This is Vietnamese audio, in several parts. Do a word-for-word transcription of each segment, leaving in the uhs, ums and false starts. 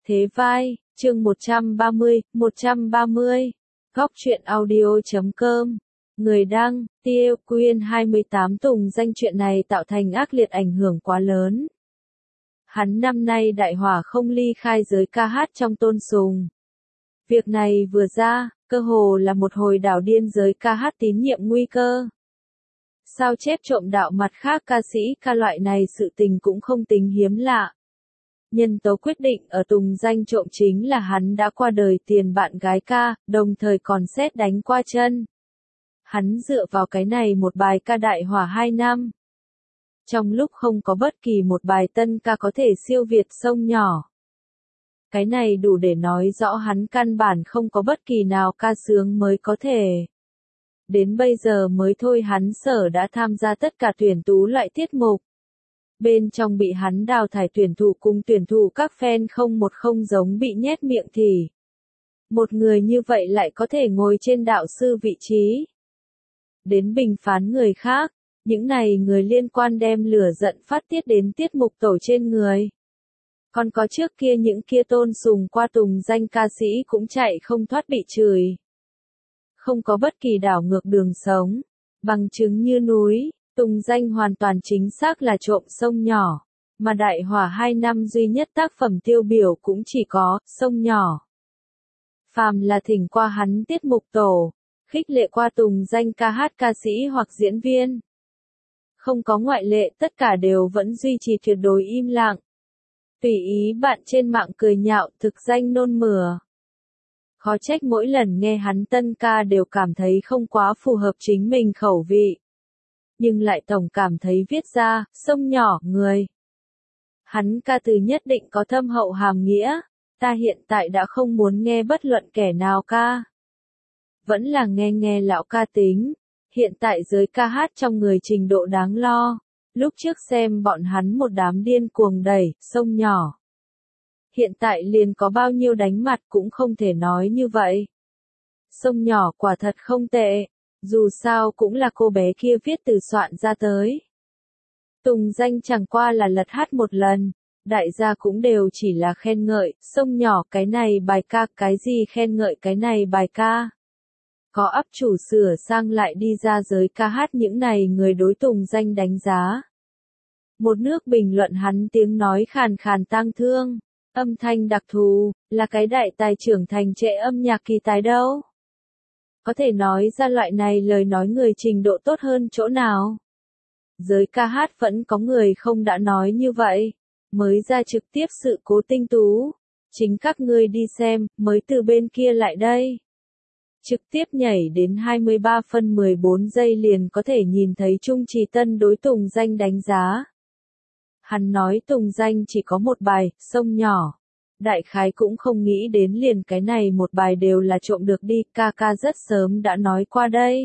Thế vai, chương một trăm ba mươi, một trăm ba mươi. Góc truyện audio chấm com. Người đăng, Tiêu Quyên hai mươi tám. Tùng Danh chuyện này tạo thành ác liệt ảnh hưởng quá lớn. Hắn năm nay đại hỏa không ly khai giới ca hát trong Tôn Sùng. Việc này vừa ra, cơ hồ là một hồi đảo điên giới ca hát tín nhiệm nguy cơ. Sao chép trộm đạo mặt khác ca sĩ ca loại này sự tình cũng không tính hiếm lạ. Nhân tố quyết định ở Tùng Danh trộm chính là hắn đã qua đời tiền bạn gái ca, đồng thời còn xét đánh qua chân. Hắn dựa vào cái này một bài ca đại hỏa hai năm. Trong lúc không có bất kỳ một bài tân ca có thể siêu việt sông nhỏ. Cái này đủ để nói rõ hắn căn bản không có bất kỳ nào ca sướng mới có thể. Đến bây giờ mới thôi hắn sở đã tham gia tất cả tuyển tú loại tiết mục. Bên trong bị hắn đào thải tuyển thủ cùng tuyển thủ các fan không một không giống bị nhét miệng thì. Một người như vậy lại có thể ngồi trên đạo sư vị trí. Đến bình phán người khác, những này người liên quan đem lửa giận phát tiết đến tiết mục tổ trên người. Còn có trước kia những kia Tôn Sùng qua Tùng Danh ca sĩ cũng chạy không thoát bị chửi. Không có bất kỳ đảo ngược đường sống, bằng chứng như núi. Tùng Danh hoàn toàn chính xác là trộm sông nhỏ, mà đại hỏa hai năm duy nhất tác phẩm tiêu biểu cũng chỉ có sông nhỏ. Phàm là thỉnh qua hắn tiết mục tổ, khích lệ qua Tùng Danh ca hát ca sĩ hoặc diễn viên. Không có ngoại lệ, tất cả đều vẫn duy trì tuyệt đối im lặng. Tùy ý bạn trên mạng cười nhạo, thực danh nôn mửa. Khó trách mỗi lần nghe hắn tân ca đều cảm thấy không quá phù hợp chính mình khẩu vị. Nhưng lại tổng cảm thấy viết ra, sông nhỏ, người. Hắn ca từ nhất định có thâm hậu hàm nghĩa, ta hiện tại đã không muốn nghe bất luận kẻ nào ca. Vẫn là nghe nghe lão ca tính, hiện tại giới ca hát trong người trình độ đáng lo, lúc trước xem bọn hắn một đám điên cuồng đẩy, sông nhỏ. Hiện tại liền có bao nhiêu đánh mặt cũng không thể nói như vậy. Sông nhỏ quả thật không tệ. Dù sao cũng là cô bé kia viết từ soạn ra tới. Tùng Danh chẳng qua là lật hát một lần, đại gia cũng đều chỉ là khen ngợi, sông nhỏ cái này bài ca, cái gì khen ngợi cái này bài ca. Có áp chủ sửa sang lại đi ra giới ca hát những này người đối Tùng Danh đánh giá. Một nước bình luận hắn tiếng nói khàn khàn tang thương, âm thanh đặc thù, là cái đại tài trưởng thành trệ âm nhạc kỳ tài đâu. Có thể nói ra loại này lời nói người trình độ tốt hơn chỗ nào. Giới ca hát vẫn có người không đã nói như vậy. Mới ra trực tiếp sự cố tinh tú. Chính các ngươi đi xem, mới từ bên kia lại đây. Trực tiếp nhảy đến hai mươi ba phân mười bốn giây liền có thể nhìn thấy Trung Trì Tân đối Tùng Danh đánh giá. Hắn nói Tùng Danh chỉ có một bài, sông nhỏ. Đại khái cũng không nghĩ đến liền cái này một bài đều là trộm được đi, ca ca rất sớm đã nói qua đây.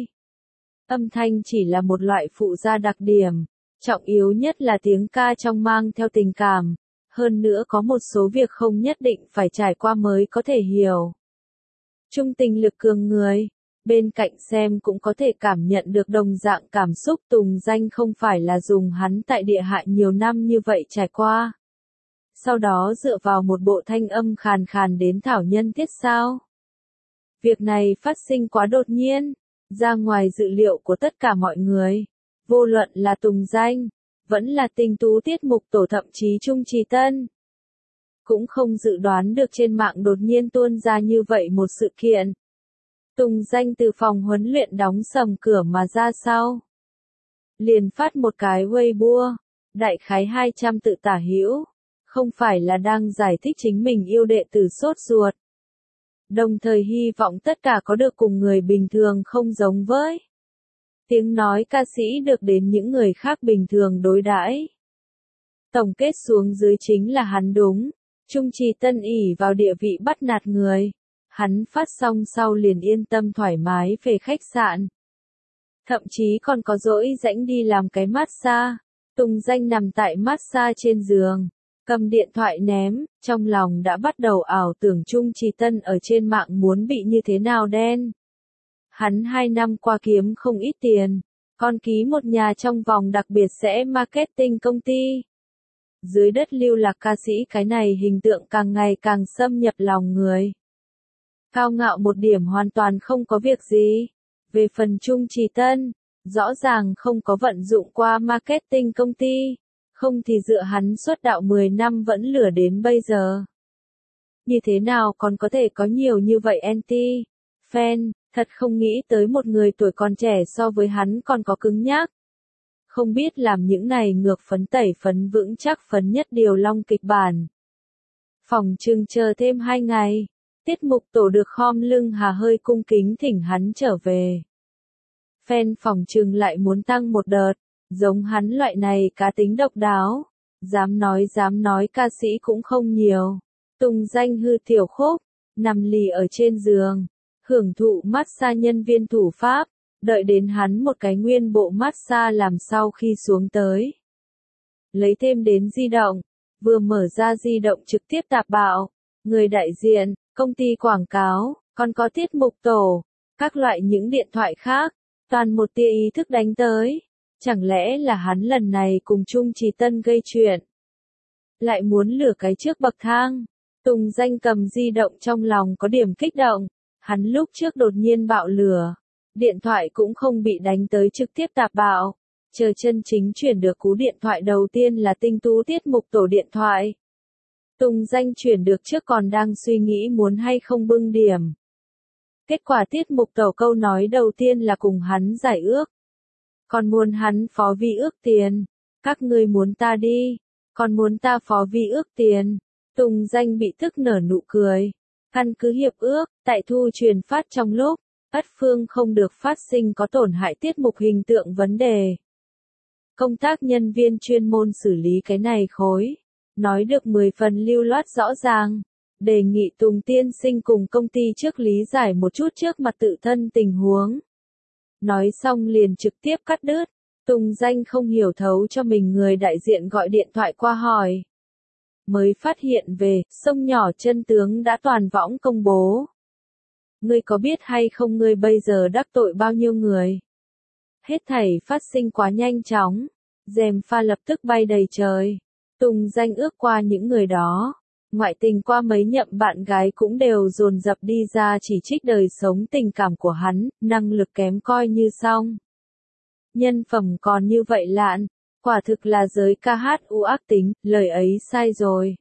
Âm thanh chỉ là một loại phụ gia đặc điểm, trọng yếu nhất là tiếng ca trong mang theo tình cảm, hơn nữa có một số việc không nhất định phải trải qua mới có thể hiểu. Trung tình lực cường người, bên cạnh xem cũng có thể cảm nhận được đồng dạng cảm xúc. Tùng Danh không phải là dùng hắn tại địa hại nhiều năm như vậy trải qua. Sau đó dựa vào một bộ thanh âm khàn khàn đến thảo nhân tiết sao. Việc này phát sinh quá đột nhiên, ra ngoài dự liệu của tất cả mọi người. Vô luận là Tùng Danh, vẫn là tinh tú tiết mục tổ thậm chí Trung Trì Tân. Cũng không dự đoán được trên mạng đột nhiên tuôn ra như vậy một sự kiện. Tùng Danh từ phòng huấn luyện đóng sầm cửa mà ra sau. Liền phát một cái Weibo, đại khái hai trăm tự tả hữu. Không phải là đang giải thích chính mình yêu đệ tử sốt ruột. Đồng thời hy vọng tất cả có được cùng người bình thường không giống với. Tiếng nói ca sĩ được đến những người khác bình thường đối đãi. Tổng kết xuống dưới chính là hắn đúng. Trung Trì Tân ỷ vào địa vị bắt nạt người. Hắn phát xong sau liền yên tâm thoải mái về khách sạn. Thậm chí còn có dỗi rãnh đi làm cái massage. Tùng Danh nằm tại massage trên giường. Cầm điện thoại ném, trong lòng đã bắt đầu ảo tưởng Trung Trì Tân ở trên mạng muốn bị như thế nào đen. Hắn hai năm qua kiếm không ít tiền, còn ký một nhà trong vòng đặc biệt sẽ marketing công ty. dưới đất lưu lạc ca sĩ cái này hình tượng càng ngày càng xâm nhập lòng người. Cao ngạo một điểm hoàn toàn không có việc gì. Về phần Trung Trì Tân, rõ ràng không có vận dụng qua marketing công ty, không thì dựa hắn xuất đạo mười năm vẫn lửa đến bây giờ. Như thế nào còn có thể có nhiều như vậy anti fan, thật không nghĩ tới một người tuổi còn trẻ so với hắn còn có cứng nhắc. Không biết làm những này ngược phấn tẩy phấn vững chắc phấn nhất điều long kịch bản. Phòng trưng chờ thêm hai ngày, tiết mục tổ được khom lưng hà hơi cung kính thỉnh hắn trở về. Fan phòng trưng lại muốn tăng một đợt, giống hắn loại này cá tính độc đáo, dám nói dám nói ca sĩ cũng không nhiều. Tùng Danh hư tiểu khúc, nằm lì ở trên giường, hưởng thụ massage nhân viên thủ pháp, đợi đến hắn một cái nguyên bộ massage làm sau khi xuống tới. Lấy thêm đến di động, vừa mở ra di động trực tiếp tạp bạo, người đại diện, công ty quảng cáo, còn có tiết mục tổ, các loại những điện thoại khác, toàn một tia ý thức đánh tới. Chẳng lẽ là hắn lần này cùng Trung Trì Tân gây chuyện? Lại muốn lừa cái trước bậc thang. Tùng Danh cầm di động trong lòng có điểm kích động, hắn lúc trước đột nhiên bạo lửa, điện thoại cũng không bị đánh tới trực tiếp tạp bạo, chờ chân chính chuyển được cú điện thoại đầu tiên là tinh tú tiết mục tổ điện thoại. Tùng Danh chuyển được trước còn đang suy nghĩ muốn hay không bưng điểm. Kết quả tiết mục tổ câu nói đầu tiên là cùng hắn giải ước. Còn muốn hắn phó vi ước tiền, các ngươi muốn ta đi, còn muốn ta phó vi ước tiền. Tùng Danh bị tức nở nụ cười. Căn cứ hiệp ước, tại thu truyền phát trong lúc, ất phương không được phát sinh có tổn hại tiết mục hình tượng vấn đề. Công tác nhân viên chuyên môn xử lý cái này khối. Nói được mười phần lưu loát rõ ràng. Đề nghị Tùng tiên sinh cùng công ty trước lý giải một chút trước mặt tự thân tình huống. Nói xong liền trực tiếp cắt đứt. Tùng Danh không hiểu thấu cho mình người đại diện gọi điện thoại qua hỏi. Mới phát hiện về, sông nhỏ chân tướng đã toàn võng công bố. Ngươi có biết hay không ngươi bây giờ đắc tội bao nhiêu người? Hết thảy phát sinh quá nhanh chóng, rèm pha lập tức bay đầy trời. Tùng Danh ước qua những người đó, ngoại tình qua mấy nhậm bạn gái cũng đều dồn dập đi ra chỉ trích đời sống tình cảm của hắn, năng lực kém coi như xong. Nhân phẩm còn như vậy lạn. Quả thực là giới ca hát u ác tính, lời ấy sai rồi.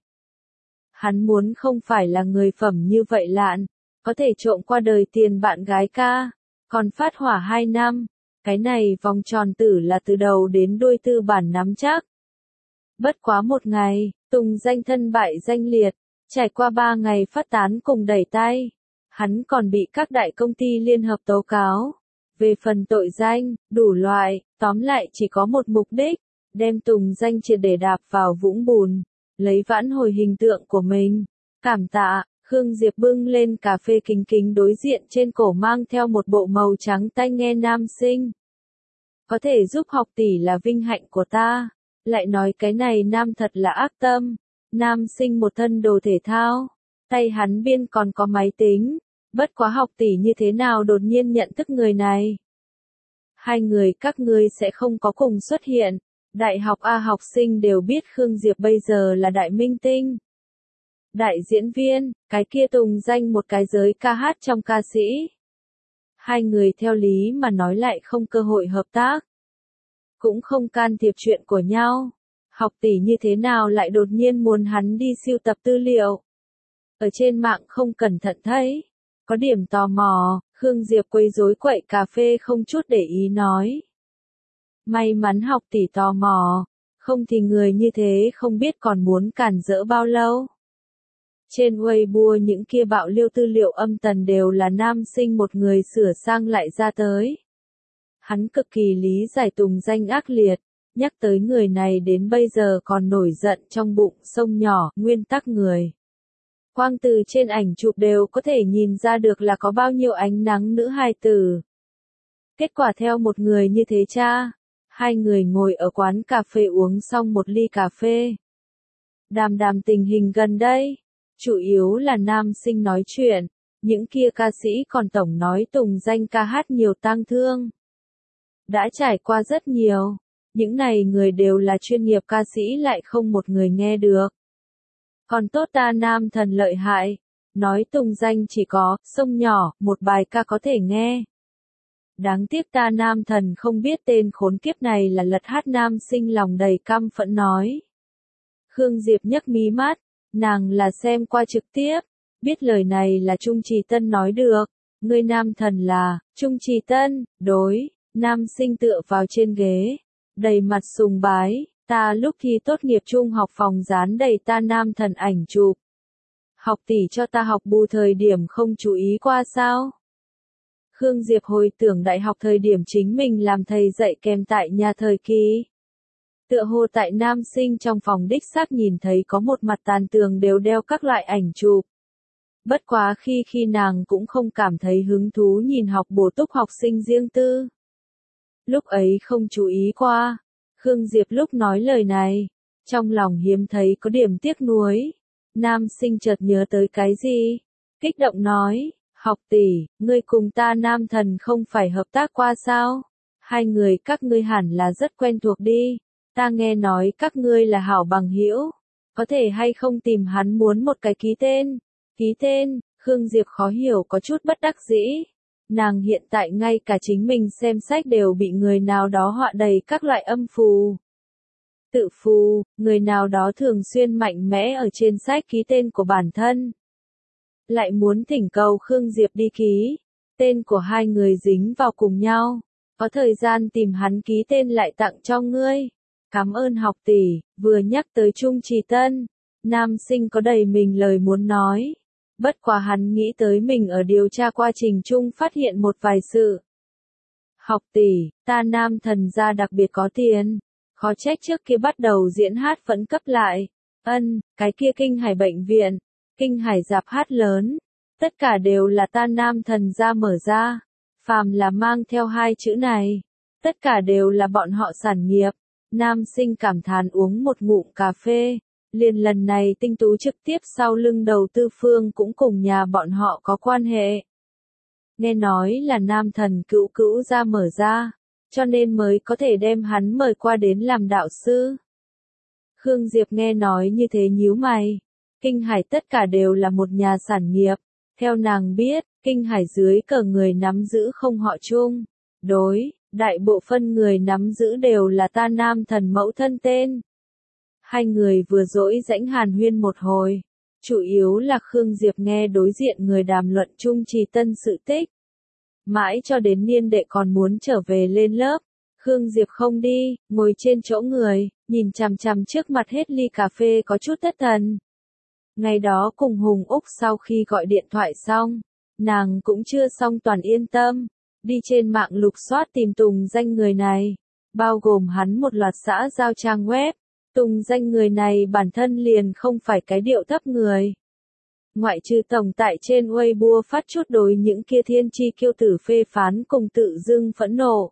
Hắn muốn không phải là người phẩm như vậy lạn, có thể trộm qua đời tiền bạn gái ca, còn phát hỏa hai năm, cái này vòng tròn tử là từ đầu đến đuôi tư bản nắm chắc. Bất quá một ngày, Tùng Danh thân bại danh liệt, trải qua ba ngày phát tán cùng đẩy tay, hắn còn bị các đại công ty liên hợp tố cáo. Về phần tội danh, đủ loại, tóm lại chỉ có một mục đích. Đem Tùng Danh triệt để đạp vào vũng bùn, lấy vãn hồi hình tượng của mình. Cảm tạ, Khương Diệp bưng lên cà phê kính kính đối diện trên cổ mang theo một bộ màu trắng tai nghe nam sinh. Có thể giúp học tỷ là vinh hạnh của ta. Lại nói cái này nam thật là ác tâm. Nam sinh một thân đồ thể thao. Tay hắn biên còn có máy tính. Bất quá học tỷ như thế nào đột nhiên nhận thức người này. Hai người các ngươi sẽ không có cùng xuất hiện. Đại học A học sinh đều biết Khương Diệp bây giờ là đại minh tinh. Đại diễn viên, cái kia Tùng Danh một cái giới ca hát trong ca sĩ. Hai người theo lý mà nói lại không cơ hội hợp tác. Cũng không can thiệp chuyện của nhau. Học tỷ như thế nào lại đột nhiên muốn hắn đi sưu tập tư liệu. Ở trên mạng không cẩn thận thấy. Có điểm tò mò, Khương Diệp quấy rối quậy cà phê không chút để ý nói. May mắn học tỷ tò mò, không thì người như thế không biết còn muốn cản rỡ bao lâu. Trên Weibo những kia bạo liêu tư liệu âm tần đều là nam sinh một người sửa sang lại ra tới. Hắn cực kỳ lý giải Tùng Danh ác liệt, nhắc tới người này đến bây giờ còn nổi giận trong bụng sông nhỏ, nguyên tắc người. Quang từ trên ảnh chụp đều có thể nhìn ra được là có bao nhiêu ánh nắng nữ hài tử. Kết quả theo một người như thế cha. Hai người ngồi ở quán cà phê uống xong một ly cà phê. Đàm đàm tình hình gần đây. Chủ yếu là nam sinh nói chuyện. Những kia ca sĩ còn tổng nói Tùng Danh ca hát nhiều tang thương. Đã trải qua rất nhiều. những này người đều là chuyên nghiệp ca sĩ lại không một người nghe được. Còn tốt ta nam thần lợi hại, nói Tùng Danh chỉ có, sông nhỏ, một bài ca có thể nghe. Đáng tiếc ta nam thần không biết tên khốn kiếp này là Lật Hát nam sinh lòng đầy căm phẫn nói. Khương Diệp nhấc mí mắt, nàng là xem qua trực tiếp, biết lời này là Trung Trì Tân nói được, ngươi nam thần là, Trung Trì Tân, đối, nam sinh tựa vào trên ghế, đầy mặt sùng bái, ta lúc thi tốt nghiệp trung học phòng dán đầy ta nam thần ảnh chụp. Học tỷ cho ta học bù thời điểm không chú ý qua sao? Khương Diệp hồi tưởng đại học thời điểm chính mình làm thầy dạy kèm tại nhà thời kỳ. Tựa hồ tại nam sinh trong phòng đích xác nhìn thấy có một mặt tàn tường đều đeo các loại ảnh chụp. Bất quá khi khi nàng cũng không cảm thấy hứng thú nhìn học bổ túc học sinh riêng tư. Lúc ấy không chú ý qua, Khương Diệp lúc nói lời này, trong lòng hiếm thấy có điểm tiếc nuối. Nam sinh chợt nhớ tới cái gì? Kích động nói, học tỷ, ngươi cùng ta nam thần không phải hợp tác qua sao? Hai người các ngươi hẳn là rất quen thuộc đi. Ta nghe nói các ngươi là hảo bằng hữu, có thể hay không tìm hắn muốn một cái ký tên? Ký tên, Khương Diệp khó hiểu có chút bất đắc dĩ. Nàng hiện tại ngay cả chính mình xem sách đều bị người nào đó họa đầy các loại âm phù. Tự phù, người nào đó thường xuyên mạnh mẽ ở trên sách ký tên của bản thân. Lại muốn thỉnh cầu Khương Diệp đi ký, tên của hai người dính vào cùng nhau, có thời gian tìm hắn ký tên lại tặng cho ngươi. Cảm ơn học tỷ, vừa nhắc tới Trung Trì Tân, nam sinh có đầy mình lời muốn nói. Bất quá hắn nghĩ tới mình ở điều tra quá trình chung phát hiện một vài sự. Học tỷ, ta nam thần gia đặc biệt có tiền, khó trách trước kia bắt đầu diễn hát vẫn cấp lại. Ân, cái kia Kinh Hải bệnh viện, Kinh Hải dạp hát lớn, tất cả đều là ta nam thần gia mở ra. Phàm là mang theo hai chữ này, tất cả đều là bọn họ sản nghiệp. Nam sinh cảm thán uống một ngụm cà phê, liền lần này tinh tú trực tiếp sau lưng đầu tư phương cũng cùng nhà bọn họ có quan hệ. Nghe nói là nam thần cữu cữu ra mở ra, cho nên mới có thể đem hắn mời qua đến làm đạo sư. Khương Diệp nghe nói như thế nhíu mày, Kinh Hải tất cả đều là một nhà sản nghiệp, theo nàng biết, Kinh Hải dưới cờ người nắm giữ không họ chung, đối. Đại bộ phân người nắm giữ đều là ta nam thần mẫu thân tên. Hai người vừa dỗi rãnh hàn huyên một hồi. Chủ yếu là Khương Diệp nghe đối diện người đàm luận Trung Trì Tân sự tích. Mãi cho đến niên đệ còn muốn trở về lên lớp. Khương Diệp không đi, ngồi trên chỗ người, nhìn chằm chằm trước mặt hết ly cà phê có chút thất thần. Ngày đó cùng Hùng Úc sau khi gọi điện thoại xong, nàng cũng chưa xong toàn yên tâm. Đi trên mạng lục soát tìm Tùng Danh người này, bao gồm hắn một loạt xã giao trang web. Tùng Danh người này bản thân liền không phải cái điệu thấp người. Ngoại trừ tổng tại trên Weibo phát chút đối những kia thiên chi kiêu tử phê phán cùng tự dưng phẫn nộ.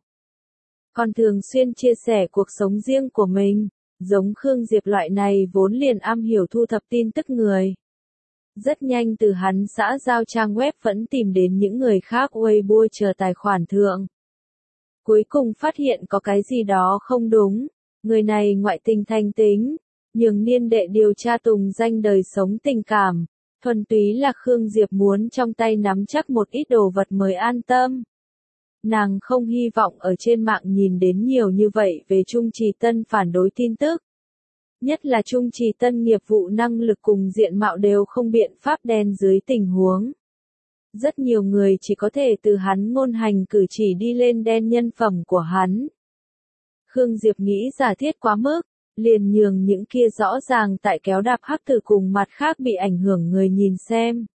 Còn thường xuyên chia sẻ cuộc sống riêng của mình, giống Khương Diệp loại này vốn liền am hiểu thu thập tin tức người. Rất nhanh từ hắn xã giao trang web vẫn tìm đến những người khác Weibo chờ tài khoản thượng. Cuối cùng phát hiện có cái gì đó không đúng, người này ngoại tình thành tính, nhường niên đệ điều tra Tùng Danh đời sống tình cảm, thuần túy là Khương Diệp muốn trong tay nắm chắc một ít đồ vật mới an tâm. Nàng không hy vọng ở trên mạng nhìn đến nhiều như vậy về Trung Trì Tân phản đối tin tức. Nhất là Trung Trì Tân nghiệp vụ năng lực cùng diện mạo đều không biện pháp đen dưới tình huống. Rất nhiều người chỉ có thể từ hắn ngôn hành cử chỉ đi lên đen nhân phẩm của hắn. Khương Diệp nghĩ giả thiết quá mức, liền nhường những kia rõ ràng tại kéo đạp hắc tử cùng mặt khác bị ảnh hưởng người nhìn xem.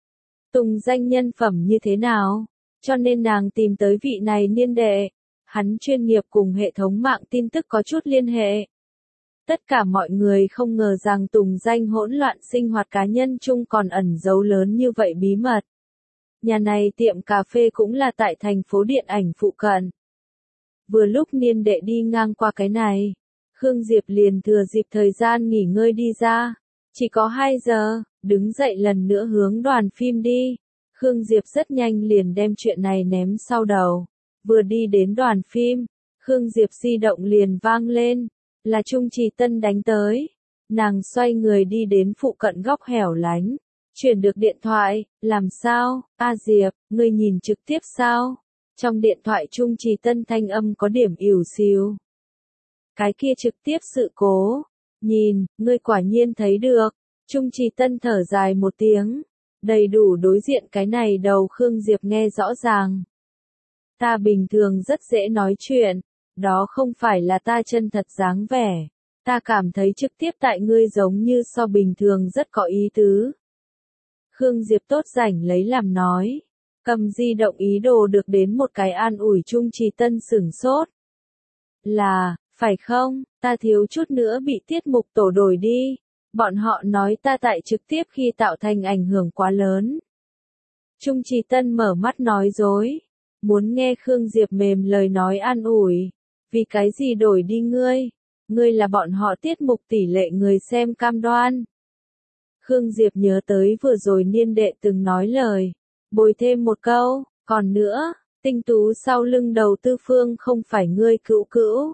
Tùng Danh nhân phẩm như thế nào? Cho nên nàng tìm tới vị này niên đệ. Hắn chuyên nghiệp cùng hệ thống mạng tin tức có chút liên hệ. Tất cả mọi người không ngờ rằng Tùng Danh hỗn loạn sinh hoạt cá nhân chung còn ẩn giấu lớn như vậy bí mật. Nhà này tiệm cà phê cũng là tại thành phố điện ảnh phụ cận. Vừa lúc niên đệ đi ngang qua cái này, Khương Diệp liền thừa dịp thời gian nghỉ ngơi đi ra. Chỉ có hai giờ, đứng dậy lần nữa hướng đoàn phim đi. Khương Diệp rất nhanh liền đem chuyện này ném sau đầu. Vừa đi đến đoàn phim, Khương Diệp di động liền vang lên, là Trung Trì Tân đánh tới. Nàng xoay người đi đến phụ cận góc hẻo lánh, chuyển được điện thoại, làm sao, A Diệp, ngươi nhìn trực tiếp sao? Trong điện thoại Trung Trì Tân thanh âm có điểm ỉu xìu. Cái kia trực tiếp sự cố, nhìn, ngươi quả nhiên thấy được. Trung Trì Tân thở dài một tiếng, đầy đủ đối diện cái này đầu Khương Diệp nghe rõ ràng. Ta bình thường rất dễ nói chuyện, đó không phải là ta chân thật dáng vẻ. Ta cảm thấy trực tiếp tại ngươi giống như so bình thường rất có ý tứ. Khương Diệp tốt rảnh lấy làm nói, cầm di động ý đồ được đến một cái an ủi. Trung Trì Tân sửng sốt. Là, phải không, ta thiếu chút nữa bị tiết mục tổ đổi đi. Bọn họ nói ta tại trực tiếp khi tạo thành ảnh hưởng quá lớn. Trung Trì Tân mở mắt nói dối, muốn nghe Khương Diệp mềm lời nói an ủi. Vì cái gì đổi đi ngươi? Ngươi là bọn họ tiết mục tỷ lệ người xem cam đoan. Khương Diệp nhớ tới vừa rồi niên đệ từng nói lời, bồi thêm một câu, còn nữa, tinh tú sau lưng đầu tư phương không phải ngươi cữu cữu.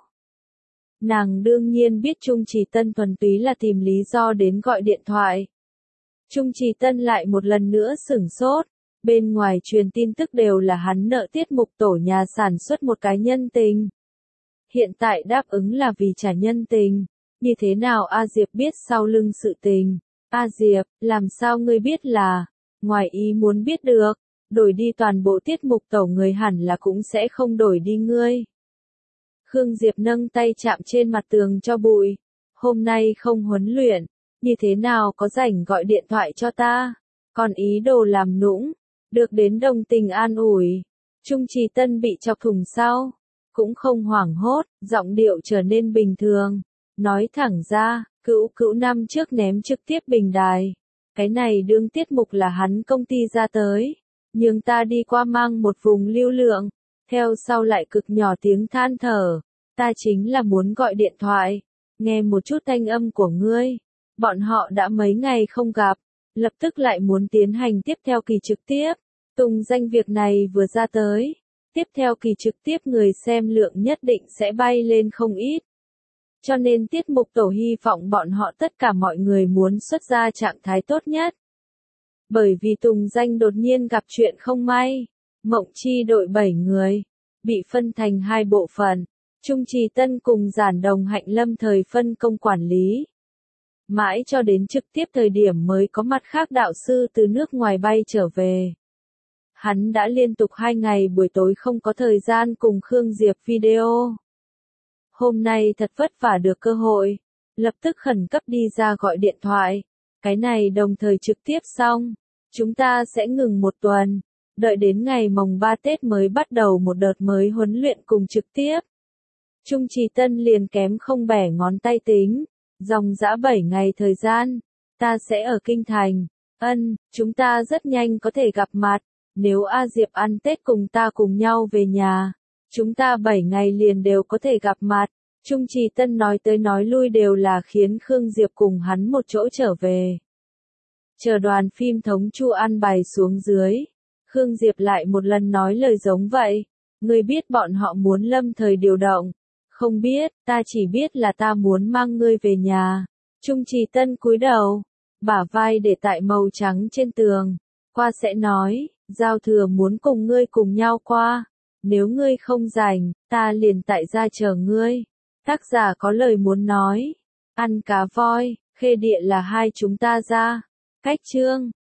Nàng đương nhiên biết Trung Trì Tân thuần túy là tìm lý do đến gọi điện thoại. Trung Trì Tân lại một lần nữa sửng sốt, bên ngoài truyền tin tức đều là hắn nợ tiết mục tổ nhà sản xuất một cái nhân tình. Hiện tại đáp ứng là vì trả nhân tình, như thế nào A Diệp biết sau lưng sự tình? A Diệp, làm sao ngươi biết là, ngoài ý muốn biết được, đổi đi toàn bộ tiết mục tổ người hẳn là cũng sẽ không đổi đi ngươi. Khương Diệp nâng tay chạm trên mặt tường cho bụi, hôm nay không huấn luyện, như thế nào có rảnh gọi điện thoại cho ta, còn ý đồ làm nũng, được đến đồng tình an ủi. Trung Trì Tân bị chọc thủng sau, cũng không hoảng hốt, giọng điệu trở nên bình thường, nói thẳng ra, cữu cữu năm trước ném trực tiếp bình đài, cái này đương tiết mục là hắn công ty ra tới, nhưng ta đi qua mang một vùng lưu lượng, theo sau lại cực nhỏ tiếng than thở, ta chính là muốn gọi điện thoại, nghe một chút thanh âm của ngươi, bọn họ đã mấy ngày không gặp, lập tức lại muốn tiến hành tiếp theo kỳ trực tiếp, tùng danh việc này vừa ra tới. Tiếp theo kỳ trực tiếp người xem lượng nhất định sẽ bay lên không ít. Cho nên tiết mục tổ hy vọng bọn họ tất cả mọi người muốn xuất ra trạng thái tốt nhất. Bởi vì Tùng Danh đột nhiên gặp chuyện không may, Mộng Chi đội bảy người, bị phân thành hai bộ phận, Trung Trì Tân cùng Giản Đồng Hạnh lâm thời phân công quản lý. Mãi cho đến trực tiếp thời điểm mới có mặt khác đạo sư từ nước ngoài bay trở về. Hắn đã liên tục hai ngày buổi tối không có thời gian cùng Khương Diệp video. Hôm nay thật vất vả được cơ hội, lập tức khẩn cấp đi ra gọi điện thoại. Cái này đồng thời trực tiếp xong, chúng ta sẽ ngừng một tuần, đợi đến ngày mồng ba Tết mới bắt đầu một đợt mới huấn luyện cùng trực tiếp. Trung Trì Tân liền kém không bẻ ngón tay tính, dòng dã bảy ngày thời gian, ta sẽ ở Kinh Thành, ân, chúng ta rất nhanh có thể gặp mặt. Nếu A Diệp ăn Tết cùng ta cùng nhau về nhà, chúng ta bảy ngày liền đều có thể gặp mặt. Trung Trì Tân nói tới nói lui đều là khiến Khương Diệp cùng hắn một chỗ trở về. Chờ đoàn phim thống Chu an bài xuống dưới, Khương Diệp lại một lần nói lời giống vậy. Ngươi biết bọn họ muốn lâm thời điều động. Không biết, ta chỉ biết là ta muốn mang ngươi về nhà. Trung Trì Tân cúi đầu, bả vai để tại màu trắng trên tường. Qua sẽ nói. Giao thừa muốn cùng ngươi cùng nhau qua, nếu ngươi không rảnh, ta liền tại gia chờ ngươi. Tác giả có lời muốn nói, ăn cá voi, khê địa là hai chúng ta ra. Cách chương